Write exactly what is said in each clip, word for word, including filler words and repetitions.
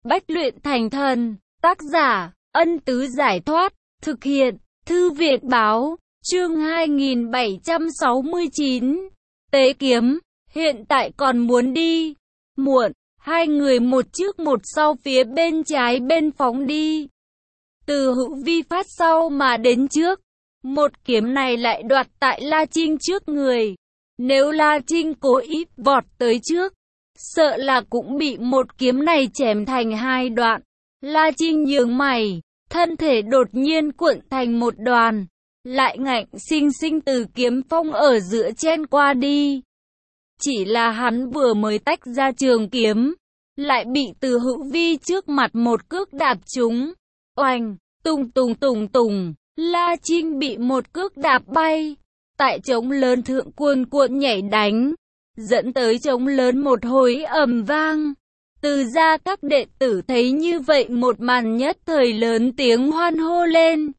Bách luyện thành thần. Tác giả, Ân Tứ Giải Thoát. Thực hiện, Thư viện Báo. Chương hai nghìn bảy trăm sáu mươi chín. Tế kiếm. Hiện tại còn muốn đi. Muộn. Hai người một trước một sau phía bên trái bên phóng đi. Từ Hữu Vi phát sau mà đến trước. Một kiếm này lại đoạt tại La Trinh trước người. Nếu La Trinh cố ý vọt tới trước, sợ là cũng bị một kiếm này chém thành hai đoạn. La Trinh nhướng mày, thân thể đột nhiên cuộn thành một đoàn, lại ngạnh sinh sinh từ kiếm phong ở giữa chen qua đi. Chỉ là hắn vừa mới tách ra trường kiếm, lại bị Từ Hữu Vi trước mặt một cước đạp trúng. Oanh, tùng tùng tùng tùng, La Trinh bị một cước đạp bay. Tại trống lớn thượng cuồn cuộn nhảy đánh, dẫn tới trống lớn một hồi ầm vang. Từ gia các đệ tử thấy như vậy một màn nhất thời lớn tiếng hoan hô lên.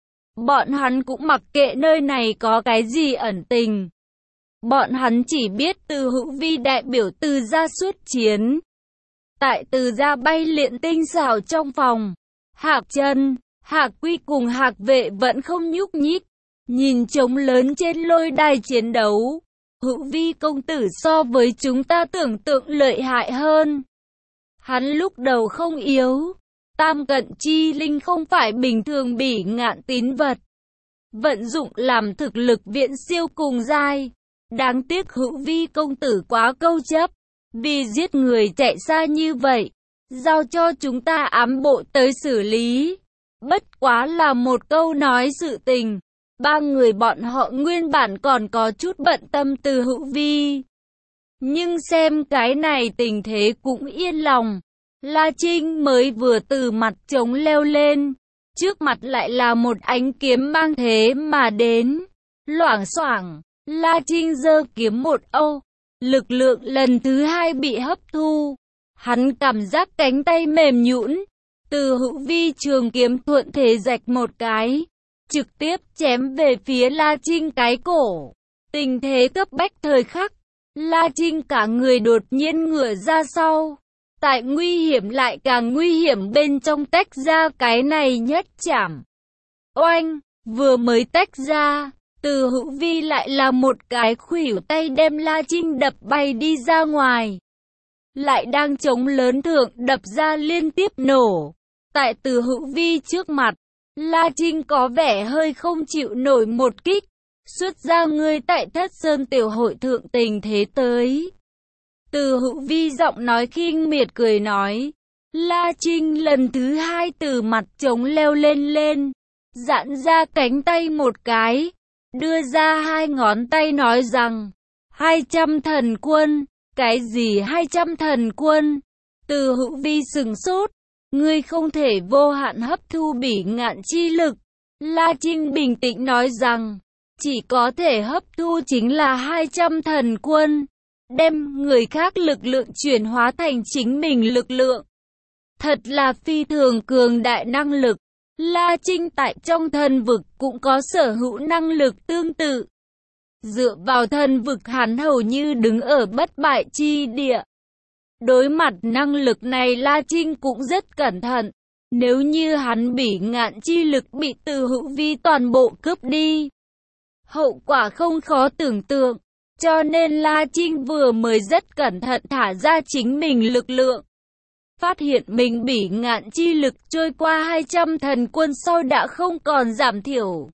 Bọn hắn cũng mặc kệ nơi này có cái gì ẩn tình. Bọn hắn chỉ biết Từ Hữu Vi đại biểu Từ gia xuất chiến. Tại Từ gia bay luyện tinh xảo trong phòng, Hạc Chân, Hạc Quy cùng Hạc Vệ vẫn không nhúc nhích. Nhìn trống lớn trên lôi đài chiến đấu, Hữu Vi công tử so với chúng ta tưởng tượng lợi hại hơn. Hắn lúc đầu không yếu, tam cận chi linh không phải bình thường bỉ ngạn tín vật. Vận dụng làm thực lực viện siêu cùng giai. Đáng tiếc Hữu Vi công tử quá câu chấp, vì giết người chạy xa như vậy, giao cho chúng ta ám bộ tới xử lý. Bất quá là một câu nói sự tình. Ba người bọn họ nguyên bản còn có chút bận tâm Từ Hữu Vi. Nhưng xem cái này tình thế cũng yên lòng. La Trinh mới vừa từ mặt trống leo lên. Trước mặt lại là một ánh kiếm mang thế mà đến. Loảng xoảng, La Trinh giơ kiếm một âu. Lực lượng lần thứ hai bị hấp thu. Hắn cảm giác cánh tay mềm nhũn. Từ Hữu Vi trường kiếm thuận thế rạch một cái, trực tiếp chém về phía La Trinh cái cổ. Tình thế cấp bách thời khắc, La Trinh cả người đột nhiên ngửa ra sau. Tại nguy hiểm lại càng nguy hiểm bên trong tách ra cái này nhất chảm. Oanh, vừa mới tách ra, Từ Hữu Vi lại là một cái khuỷu tay đem La Trinh đập bay đi ra ngoài. Lại đang chống lớn thượng đập ra liên tiếp nổ. Tại Từ Hữu Vi trước mặt, La Trinh có vẻ hơi không chịu nổi một kích. Xuất ra ngươi tại Thất Sơn tiểu hội thượng tình thế tới. Từ Hữu Vi giọng nói khinh miệt cười nói. La Trinh lần thứ hai từ mặt trống leo lên lên, giãn ra cánh tay một cái, đưa ra hai ngón tay nói rằng, hai trăm thần quân. Cái gì hai trăm thần quân? Từ Hữu Vi sừng sốt. Ngươi không thể vô hạn hấp thu bỉ ngạn chi lực. La Trinh bình tĩnh nói rằng, chỉ có thể hấp thu chính là hai trăm thần quân. Đem người khác lực lượng chuyển hóa thành chính mình lực lượng. Thật là phi thường cường đại năng lực. La Trinh tại trong thần vực cũng có sở hữu năng lực tương tự. Dựa vào thần vực hắn hầu như đứng ở bất bại chi địa. Đối mặt năng lực này La Trinh cũng rất cẩn thận. Nếu như hắn bỉ ngạn chi lực bị Từ Hữu Vi toàn bộ cướp đi, hậu quả không khó tưởng tượng. Cho nên La Trinh vừa mới rất cẩn thận thả ra chính mình lực lượng. Phát hiện mình bỉ ngạn chi lực trôi qua hai trăm thần quân sau đã không còn giảm thiểu.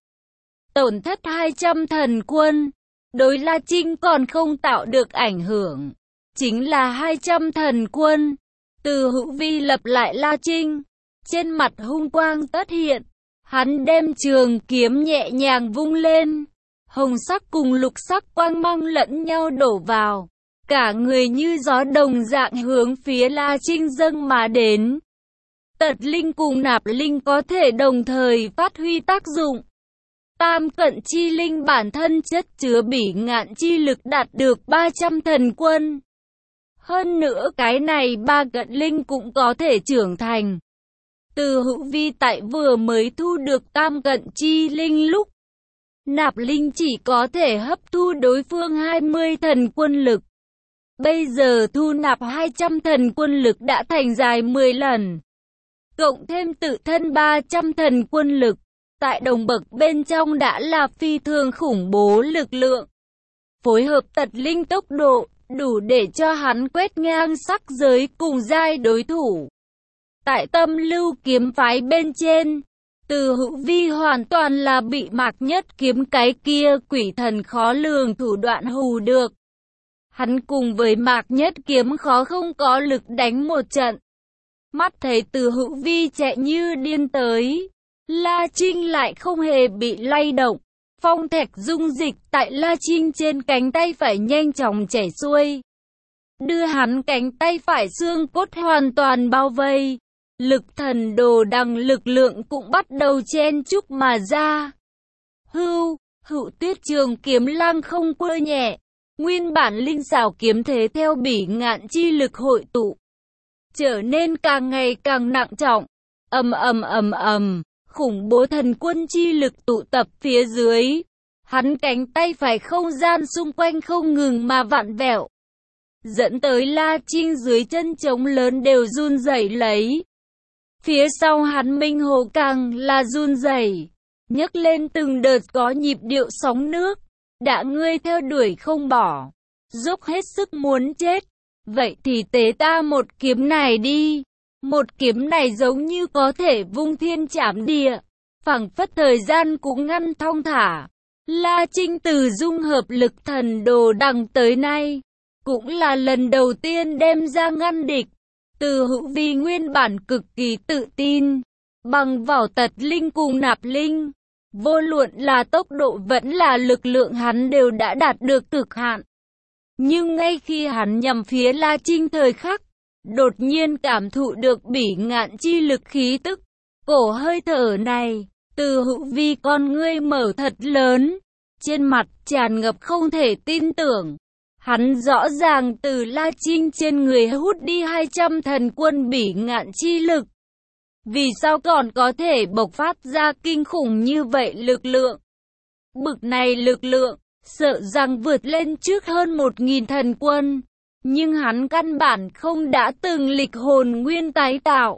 Tổn thất hai trăm thần quân, đối La Trinh còn không tạo được ảnh hưởng. Chính là hai trăm thần quân. Từ Hữu Vi lập lại La Trinh. Trên mặt hung quang tất hiện. Hắn đem trường kiếm nhẹ nhàng vung lên. Hồng sắc cùng lục sắc quang mang lẫn nhau đổ vào. Cả người như gió đồng dạng hướng phía La Trinh dâng mà đến. Tật linh cùng nạp linh có thể đồng thời phát huy tác dụng. Tam cận chi linh bản thân chất chứa bỉ ngạn chi lực đạt được ba trăm thần quân. Hơn nữa cái này ba cận linh cũng có thể trưởng thành. Từ Hữu Vi tại vừa mới thu được tam cận chi linh lúc, nạp linh chỉ có thể hấp thu đối phương hai mươi thần quân lực. Bây giờ thu nạp hai trăm thần quân lực đã thành dài mười lần. Cộng thêm tự thân ba trăm thần quân lực, tại đồng bậc bên trong đã là phi thường khủng bố lực lượng. Phối hợp tật linh tốc độ, đủ để cho hắn quét ngang sắc giới cùng giai đối thủ. Tại Tâm Lưu kiếm phái bên trên, Từ Hữu Vi hoàn toàn là bị Mạc Nhất Kiếm cái kia quỷ thần khó lường thủ đoạn hù được. Hắn cùng với Mạc Nhất Kiếm khó không có lực đánh một trận. Mắt thấy Từ Hữu Vi chạy như điên tới, La Trinh lại không hề bị lay động. Phong thạch dung dịch tại La Trinh trên cánh tay phải nhanh chóng chảy xuôi, đưa hắn cánh tay phải xương cốt hoàn toàn bao vây. Lực thần đồ đằng lực lượng cũng bắt đầu chen chúc mà ra. Hưu, Hữu Tuyết Trường kiếm lăng không quơ nhẹ, nguyên bản linh xảo kiếm thế theo bỉ ngạn chi lực hội tụ, trở nên càng ngày càng nặng trọng. Ầm ầm ầm ầm, khủng bố thần quân chi lực tụ tập phía dưới. Hắn cánh tay phải không gian xung quanh không ngừng mà vặn vẹo, dẫn tới La Trinh dưới chân trống lớn đều run rẩy lấy. Phía sau hắn Minh Hồ càng là run rẩy, nhấc lên từng đợt có nhịp điệu sóng nước. Đã ngươi theo đuổi không bỏ, dốc hết sức muốn chết, vậy thì tế ta một kiếm này đi. Một kiếm này giống như có thể vung thiên trảm địa, phảng phất thời gian cũng ngăn thong thả. La Trinh từ dung hợp lực thần đồ đằng tới nay, cũng là lần đầu tiên đem ra ngăn địch. Từ Hữu Vi nguyên bản cực kỳ tự tin, bằng vào tật linh cùng nạp linh, vô luận là tốc độ vẫn là lực lượng hắn đều đã đạt được cực hạn. Nhưng ngay khi hắn nhằm phía La Trinh thời khắc, đột nhiên cảm thụ được bỉ ngạn chi lực khí tức. Cổ hơi thở này, Từ Hữu Vi con ngươi mở thật lớn, trên mặt tràn ngập không thể tin tưởng. Hắn rõ ràng từ La Trinh trên người hút đi hai trăm thần quân bỉ ngạn chi lực. Vì sao còn có thể bộc phát ra kinh khủng như vậy lực lượng? Bực này lực lượng, sợ rằng vượt lên trước hơn một nghìn thần quân. Nhưng hắn căn bản không đã từng lịch hồn nguyên tái tạo.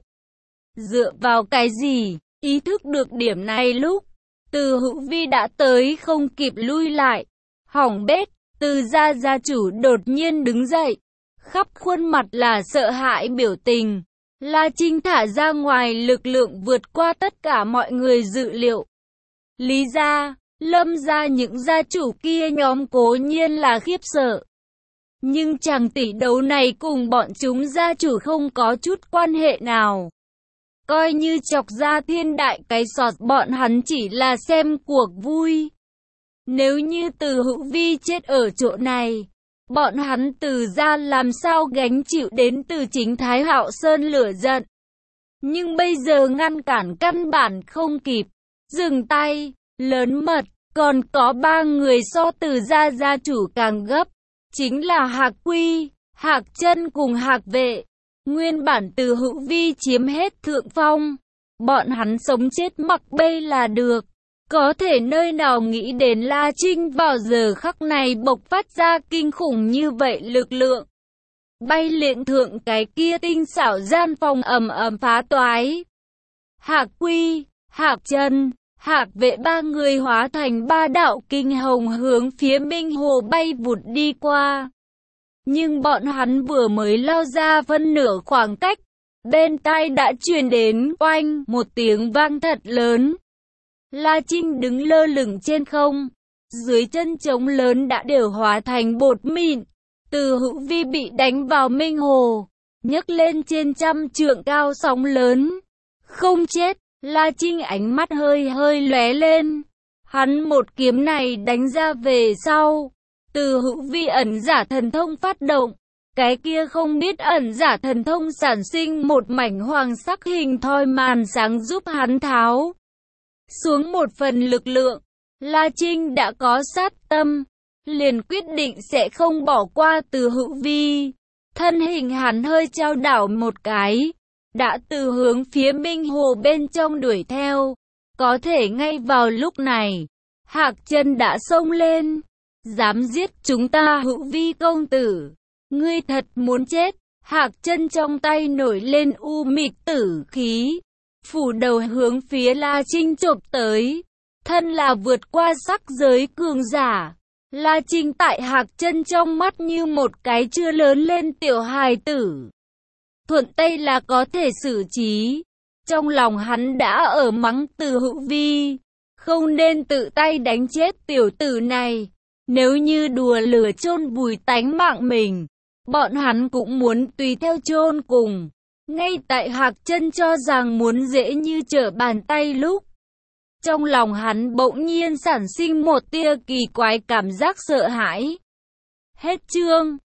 Dựa vào cái gì? Ý thức được điểm này lúc Từ Hữu Vi đã tới không kịp lui lại. Hỏng bét, Từ gia gia chủ đột nhiên đứng dậy, khắp khuôn mặt là sợ hãi biểu tình. La Trinh thả ra ngoài lực lượng vượt qua tất cả mọi người dự liệu. Lý gia, Lâm gia những gia chủ kia nhóm cố nhiên là khiếp sợ. Nhưng chàng tỷ đấu này cùng bọn chúng gia chủ không có chút quan hệ nào. Coi như chọc ra thiên đại cái sọt, bọn hắn chỉ là xem cuộc vui. Nếu như Từ Hữu Vi chết ở chỗ này, bọn hắn Từ gia làm sao gánh chịu đến từ chính Thái Hạo Sơn lửa giận. Nhưng bây giờ ngăn cản căn bản không kịp. Dừng tay, lớn mật, còn có ba người so Từ gia gia chủ càng gấp. Chính là Hạc Quy, Hạc Chân cùng Hạc Vệ. Nguyên bản Từ Hữu Vi chiếm hết thượng phong, bọn hắn sống chết mặc bay là được. Có thể nơi nào nghĩ đến La Trinh vào giờ khắc này bộc phát ra kinh khủng như vậy lực lượng. Bay lượn thượng cái kia tinh xảo gian phòng ầm ầm phá toái. Hạc Quy, Hạc Chân, Hạc Vệ ba người hóa thành ba đạo kinh hồng hướng phía Minh Hồ bay vụt đi qua. Nhưng bọn hắn vừa mới lao ra phân nửa khoảng cách, bên tai đã truyền đến oanh một tiếng vang thật lớn. La Trinh đứng lơ lửng trên không, dưới chân trống lớn đã đều hóa thành bột mịn. Từ Hữu Vi bị đánh vào Minh Hồ, nhấc lên trên trăm trượng cao sóng lớn. Không chết, La Trinh ánh mắt hơi hơi lóe lên. Hắn một kiếm này đánh ra về sau, Từ Hữu Vi ẩn giả thần thông phát động. Cái kia không biết ẩn giả thần thông sản sinh một mảnh hoàng sắc hình thoi màn sáng giúp hắn tháo xuống một phần lực lượng. La Trinh đã có sát tâm, liền quyết định sẽ không bỏ qua Từ Hữu Vi. Thân hình hắn hơi chao đảo một cái, đã từ hướng phía Minh Hồ bên trong đuổi theo. Có thể ngay vào lúc này, Hạc Chân đã xông lên. Dám giết chúng ta Hữu Vi công tử, Ngươi thật muốn chết. Hạc Chân trong tay nổi lên u mịch tử khí, phủ đầu hướng phía La Trinh chộp tới. Thân là vượt qua sắc giới cường giả, La Trinh tại Hạc Chân trong mắt như một cái chưa lớn lên tiểu hài tử. Thuận tay là có thể xử trí. Trong lòng hắn đã ở mắng Từ Hữu Vi, không nên tự tay đánh chết tiểu tử này. Nếu như đùa lửa chôn vùi tánh mạng mình, bọn hắn cũng muốn tùy theo chôn cùng. Ngay tại Hạc Chân cho rằng muốn dễ như trở bàn tay lúc, trong lòng hắn bỗng nhiên sản sinh một tia kỳ quái cảm giác sợ hãi. Hết chương.